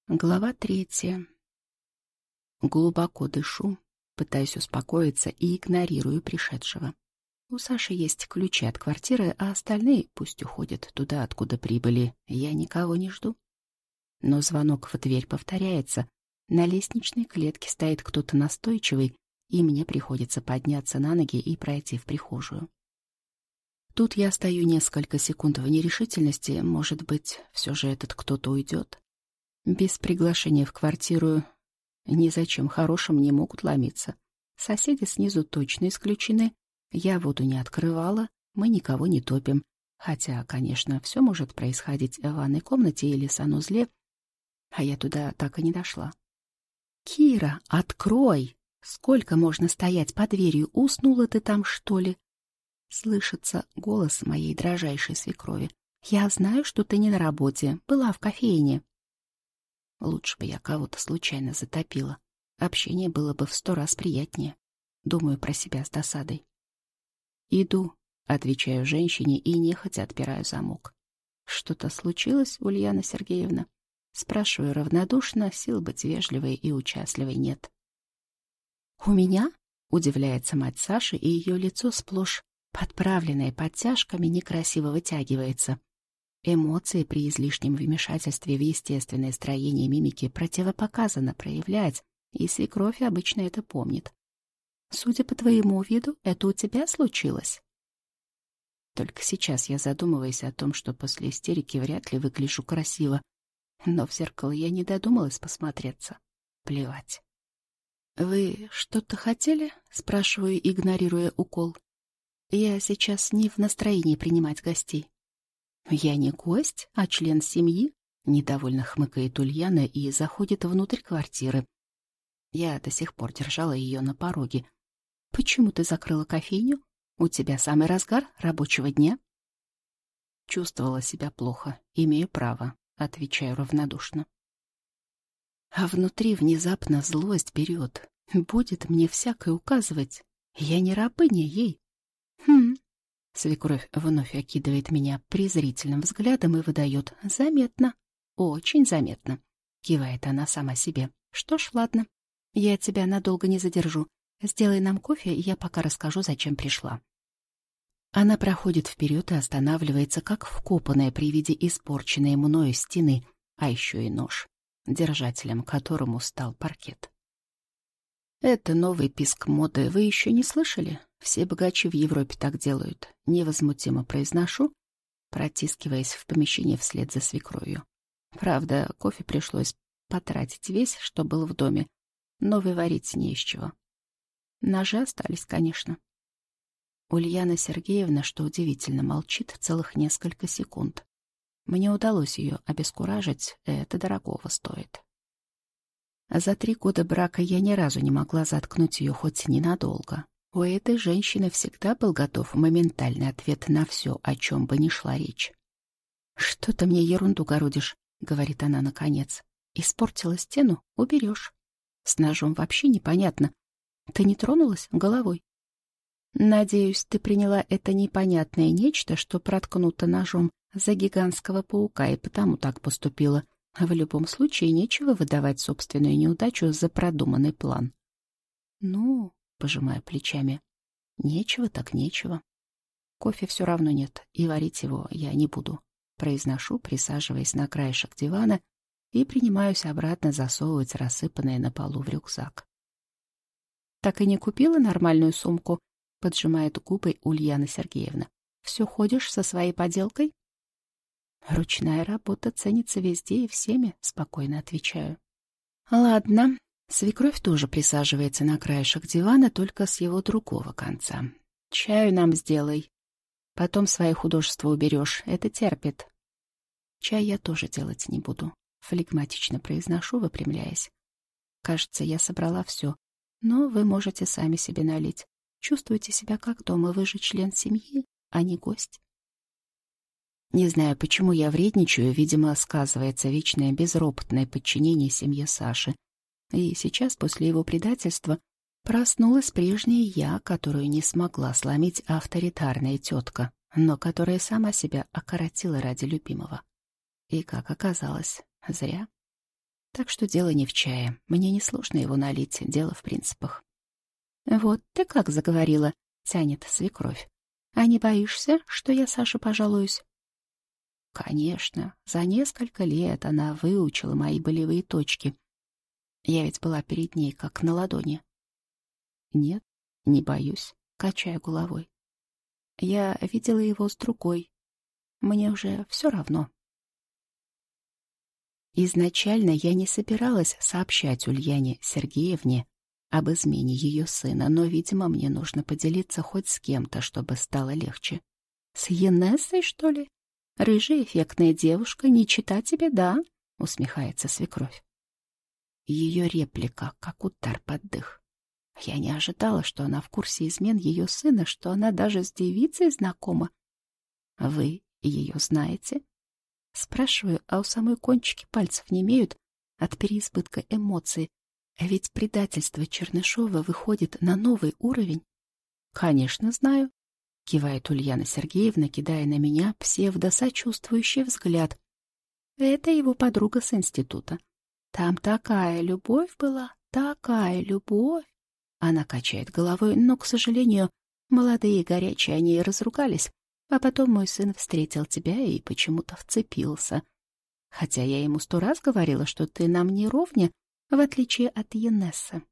Глава 3. Глубоко дышу, пытаюсь успокоиться и игнорирую пришедшего. У Саши есть ключи от квартиры, а остальные пусть уходят туда, откуда прибыли. Я никого не жду. Но звонок в дверь повторяется. На лестничной клетке стоит кто-то настойчивый, и мне приходится подняться на ноги и пройти в прихожую. Тут я стою несколько секунд в нерешительности. Может быть, все же этот кто-то уйдет. Без приглашения в квартиру ни за чем хорошим не могут ломиться. Соседи снизу точно исключены. Я воду не открывала, мы никого не топим. Хотя, конечно, все может происходить в ванной комнате или санузле, а я туда так и не дошла. «Кира, открой! Сколько можно стоять под дверью? Уснула ты там, что ли?» Слышится голос моей дрожайшей свекрови. «Я знаю, что ты не на работе, была в кофейне». Лучше бы я кого-то случайно затопила. Общение было бы в 100 раз приятнее. Думаю про себя с досадой. «Иду», — отвечаю женщине и нехотя отпираю замок. «Что-то случилось, Ульяна Сергеевна?» Спрашиваю равнодушно, сил быть вежливой и участливой нет. «У меня?» — удивляется мать Саши, и ее лицо сплошь подправленное подтяжками некрасиво вытягивается. Эмоции при излишнем вмешательстве в естественное строение мимики противопоказано проявлять, и свекровь обычно это помнит. «Судя по твоему виду, это у тебя случилось?» Только сейчас я задумываюсь о том, что после истерики вряд ли выгляжу красиво, но в зеркало я не додумалась посмотреться. Плевать. «Вы что-то хотели?» — спрашиваю, игнорируя укол. «Я сейчас не в настроении принимать гостей». «Я не гость, а член семьи», — недовольно хмыкает Ульяна и заходит внутрь квартиры. Я до сих пор держала ее на пороге. «Почему ты закрыла кофейню? У тебя самый разгар рабочего дня?» Чувствовала себя плохо, имею право, отвечаю равнодушно. А внутри внезапно злость берет. Будет мне всякое указывать. Я не рабыня ей. Свекровь вновь окидывает меня презрительным взглядом и выдает: «Заметно, очень заметно», — кивает она сама себе. «Что ж, ладно, я тебя надолго не задержу. Сделай нам кофе, и я пока расскажу, зачем пришла». Она проходит вперед и останавливается, как вкопанная при виде испорченной мною стены, а еще и нож, держателем которому стал паркет. «Это новый писк моды, вы еще не слышали? Все богачи в Европе так делают», — невозмутимо произношу, протискиваясь в помещение вслед за свекровью. Правда, кофе пришлось потратить весь, что был в доме, но выварить не из чего. Ножи остались, конечно. Ульяна Сергеевна, что удивительно, молчит целых несколько секунд. Мне удалось ее обескуражить, это дорогого стоит. За 3 года брака я ни разу не могла заткнуть ее хоть ненадолго. У этой женщины всегда был готов моментальный ответ на все, о чем бы ни шла речь. «Что ты мне ерунду городишь?» — говорит она наконец. «Испортила стену — уберешь. С ножом вообще непонятно. Ты не тронулась головой?» «Надеюсь, ты приняла это непонятное нечто, что проткнуто ножом, за гигантского паука, и потому так поступила. В любом случае, нечего выдавать собственную неудачу за продуманный план». «Ну...» — пожимая плечами. «Нечего так нечего. Кофе все равно нет, и варить его я не буду», — произношу, присаживаясь на краешек дивана, и принимаюсь обратно засовывать рассыпанное на полу в рюкзак. «Так и не купила нормальную сумку?» — поджимает губы Ульяна Сергеевна. «Все ходишь со своей поделкой?» «Ручная работа ценится везде и всеми», — спокойно отвечаю. «Ладно». Свекровь тоже присаживается на краешек дивана, только с его другого конца. «Чаю нам сделай. Потом свои художества уберешь. Это терпит». «Чай я тоже делать не буду», — флегматично произношу, выпрямляясь. «Кажется, я собрала все, но вы можете сами себе налить. Чувствуете себя как дома, вы же член семьи, а не гость». Не знаю, почему я вредничаю, видимо, сказывается вечное безропотное подчинение семье Саши. И сейчас, после его предательства, проснулась прежняя я, которую не смогла сломить авторитарная тетка, но которая сама себя окоротила ради любимого. И, как оказалось, зря. Так что дело не в чае. Мне несложно его налить, дело в принципах. «Вот ты как заговорила», — тянет свекровь. «А не боишься, что я Саше пожалуюсь?» Конечно, за несколько лет она выучила мои болевые точки. Я ведь была перед ней как на ладони. Нет, не боюсь, качая головой. Я видела его с другой. Мне уже все равно. Изначально я не собиралась сообщать Ульяне Сергеевне об измене ее сына, но, видимо, мне нужно поделиться хоть с кем-то, чтобы стало легче. С Енессой, что ли? Рыжая эффектная девушка, не чита тебе, да? Усмехается свекровь. Ее реплика, как удар под дых. Я не ожидала, что она в курсе измен ее сына, что она даже с девицей знакома. Вы ее знаете? Спрашиваю, а у самой кончики пальцев немеют от переизбытка эмоций. А ведь предательство Чернышова выходит на новый уровень. Конечно, знаю. Кивает Ульяна Сергеевна, кидая на меня псевдосочувствующий взгляд. Это его подруга с института. Там такая любовь была, такая любовь. Она качает головой, но, к сожалению, молодые и горячие они и разругались. А потом мой сын встретил тебя и почему-то вцепился. Хотя я ему 100 раз говорила, что ты нам не ровня, в отличие от Енессы.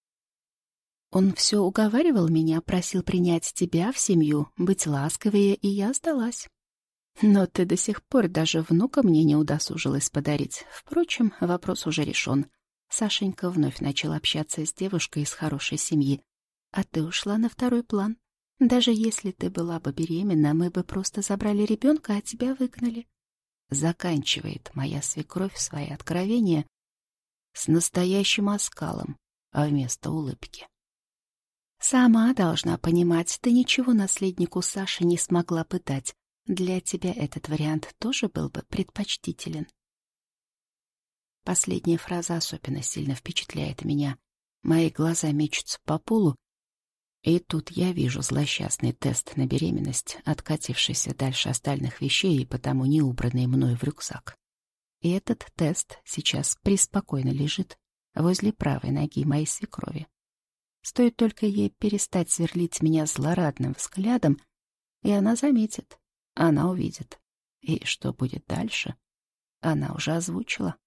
Он все уговаривал меня, просил принять тебя в семью, быть ласковее, и я сдалась. Но ты до сих пор даже внука мне не удосужилась подарить. Впрочем, вопрос уже решен. Сашенька вновь начал общаться с девушкой из хорошей семьи. А ты ушла на второй план. Даже если ты была бы беременна, мы бы просто забрали ребенка, а тебя выгнали. Заканчивает моя свекровь свои откровения с настоящим оскалом, а вместо улыбки. Сама должна понимать, ты ничего наследнику Саши не смогла бы дать. Для тебя этот вариант тоже был бы предпочтителен. Последняя фраза особенно сильно впечатляет меня. Мои глаза мечутся по полу, и тут я вижу злосчастный тест на беременность, откатившийся дальше остальных вещей и потому не убранный мной в рюкзак. И этот тест сейчас преспокойно лежит возле правой ноги моей свекрови. Стоит только ей перестать сверлить меня злорадным взглядом, и она заметит, она увидит. И что будет дальше, она уже озвучила.